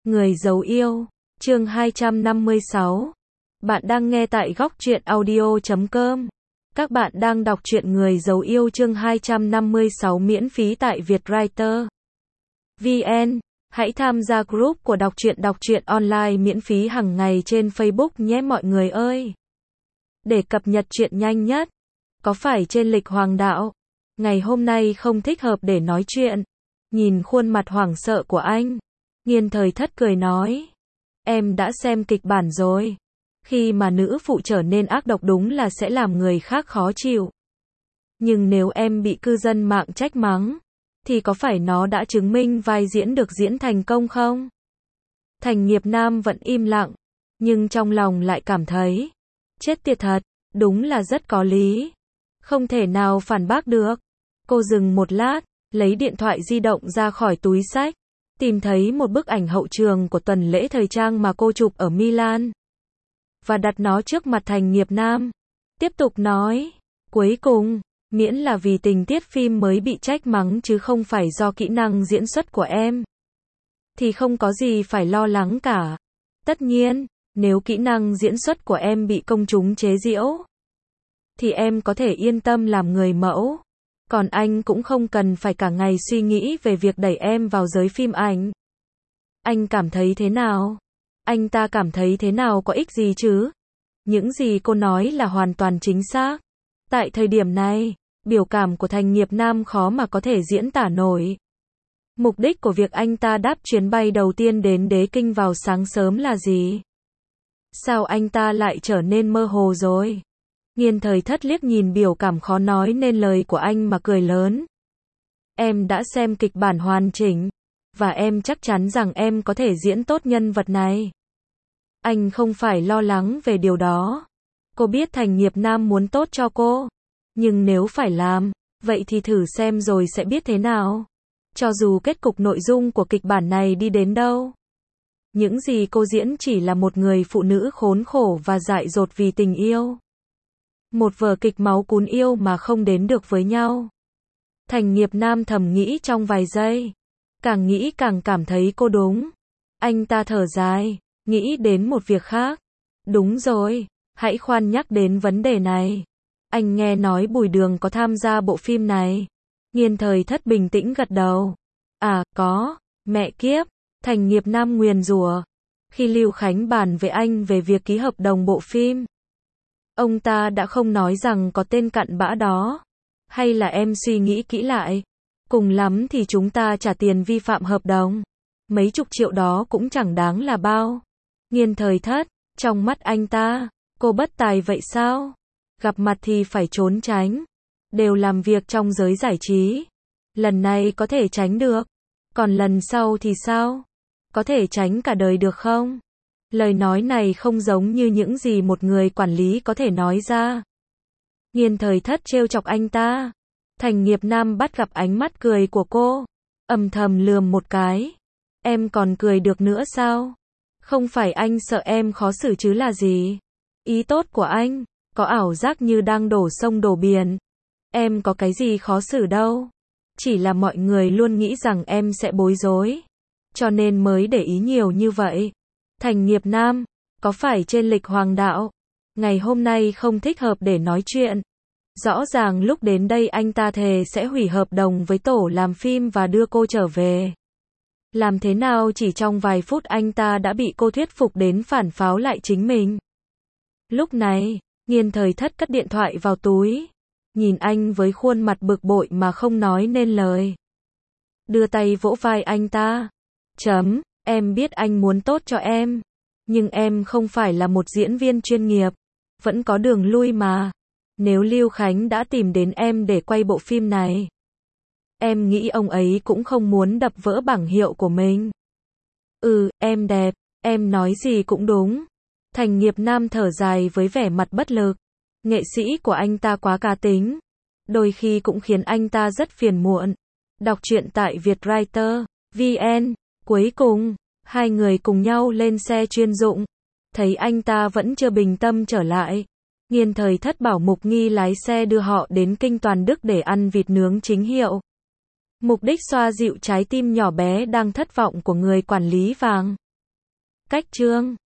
Người giấu yêu, chương 256. Bạn đang nghe tại góc truyện audio.com. Các bạn đang đọc truyện Người giấu yêu chương 256 miễn phí tại Vietwriter VN. Hãy tham gia group của đọc truyện online miễn phí hàng ngày trên Facebook nhé mọi người ơi. Để cập nhật truyện nhanh nhất. Có phải trên lịch hoàng đạo? Ngày hôm nay không thích hợp để nói chuyện. Nhìn khuôn mặt hoảng sợ của anh, Nghiên Thời Thất cười nói. Em đã xem kịch bản rồi. Khi mà nữ phụ trở nên ác độc đúng là sẽ làm người khác khó chịu. Nhưng nếu em bị cư dân mạng trách mắng, thì có phải nó đã chứng minh vai diễn được diễn thành công không? Thành Nghiệp Nam vẫn im lặng, nhưng trong lòng lại cảm thấy, chết tiệt thật, đúng là rất có lý. Không thể nào phản bác được. Cô dừng một lát, lấy điện thoại di động ra khỏi túi xách, tìm thấy một bức ảnh hậu trường của tuần lễ thời trang mà cô chụp ở Milan, và đặt nó trước mặt Thành Nghiệp Nam. Tiếp tục nói, cuối cùng, miễn là vì tình tiết phim mới bị trách mắng chứ không phải do kỹ năng diễn xuất của em, thì không có gì phải lo lắng cả. Tất nhiên, nếu kỹ năng diễn xuất của em bị công chúng chế giễu, thì em có thể yên tâm làm người mẫu. Còn anh cũng không cần phải cả ngày suy nghĩ về việc đẩy em vào giới phim ảnh. Anh cảm thấy thế nào? Anh ta cảm thấy thế nào có ích gì chứ? Những gì cô nói là hoàn toàn chính xác. Tại thời điểm này, biểu cảm của Thành Nghiệp Nam khó mà có thể diễn tả nổi. Mục đích của việc anh ta đáp chuyến bay đầu tiên đến Đế Kinh vào sáng sớm là gì? Sao anh ta lại trở nên mơ hồ rồi? Nghiên Thời Thất liếc nhìn biểu cảm khó nói nên lời của anh mà cười lớn. Em đã xem kịch bản hoàn chỉnh, và em chắc chắn rằng em có thể diễn tốt nhân vật này. Anh không phải lo lắng về điều đó. Cô biết Thành Nghiệp Nam muốn tốt cho cô. Nhưng nếu phải làm, vậy thì thử xem rồi sẽ biết thế nào. Cho dù kết cục nội dung của kịch bản này đi đến đâu. Những gì cô diễn chỉ là một người phụ nữ khốn khổ và dại dột vì tình yêu. Một vở kịch máu cún yêu mà không đến được với nhau. Thành Nghiệp Nam thầm nghĩ trong vài giây. Càng nghĩ càng cảm thấy cô đúng. Anh ta thở dài, nghĩ đến một việc khác. Đúng rồi, hãy khoan nhắc đến vấn đề này. Anh nghe nói Bùi Đường có tham gia bộ phim này. Nghiên Thời Thất bình tĩnh gật đầu. À, có, mẹ kiếp. Thành Nghiệp Nam nguyền rủa. Khi Lưu Khánh bàn với anh về việc ký hợp đồng bộ phim, ông ta đã không nói rằng có tên cặn bã đó. Hay là em suy nghĩ kỹ lại. Cùng lắm thì chúng ta trả tiền vi phạm hợp đồng. Mấy chục triệu đó cũng chẳng đáng là bao. Nghiên Thời Thất, trong mắt anh ta, cô bất tài vậy sao? Gặp mặt thì phải trốn tránh. Đều làm việc trong giới giải trí. Lần này có thể tránh được. Còn lần sau thì sao? Có thể tránh cả đời được không? Lời nói này không giống như những gì một người quản lý có thể nói ra. Nghiên Thời Thất trêu chọc anh ta. Thành Nghiệp Nam bắt gặp ánh mắt cười của cô, âm thầm lườm một cái. Em còn cười được nữa sao? Không phải anh sợ em khó xử chứ là gì? Ý tốt của anh, có ảo giác như đang đổ sông đổ biển. Em có cái gì khó xử đâu. Chỉ là mọi người luôn nghĩ rằng em sẽ bối rối, cho nên mới để ý nhiều như vậy. Thành Nghiệp Nam, có phải trên lịch hoàng đạo? Ngày hôm nay không thích hợp để nói chuyện. Rõ ràng lúc đến đây anh ta thề sẽ hủy hợp đồng với tổ làm phim và đưa cô trở về. Làm thế nào chỉ trong vài phút anh ta đã bị cô thuyết phục đến phản pháo lại chính mình. Lúc này, Nghiên Thời Thất cất điện thoại vào túi. Nhìn anh với khuôn mặt bực bội mà không nói nên lời. Đưa tay vỗ vai anh ta. Em biết anh muốn tốt cho em. Nhưng em không phải là một diễn viên chuyên nghiệp. Vẫn có đường lui mà. Nếu Lưu Khánh đã tìm đến em để quay bộ phim này, em nghĩ ông ấy cũng không muốn đập vỡ bảng hiệu của mình. Em đẹp, em nói gì cũng đúng. Thành Nghiệp Nam thở dài với vẻ mặt bất lực. Nghệ sĩ của anh ta quá cá tính. Đôi khi cũng khiến anh ta rất phiền muộn. Đọc truyện tại Vietwriter VN. Cuối cùng, hai người cùng nhau lên xe chuyên dụng. Thấy anh ta vẫn chưa bình tâm trở lại, Nghiên Thời Thất bảo Mục Nghi lái xe đưa họ đến Kinh Toàn Đức để ăn vịt nướng chính hiệu. Mục đích xoa dịu trái tim nhỏ bé đang thất vọng của người quản lý vàng. Cách chương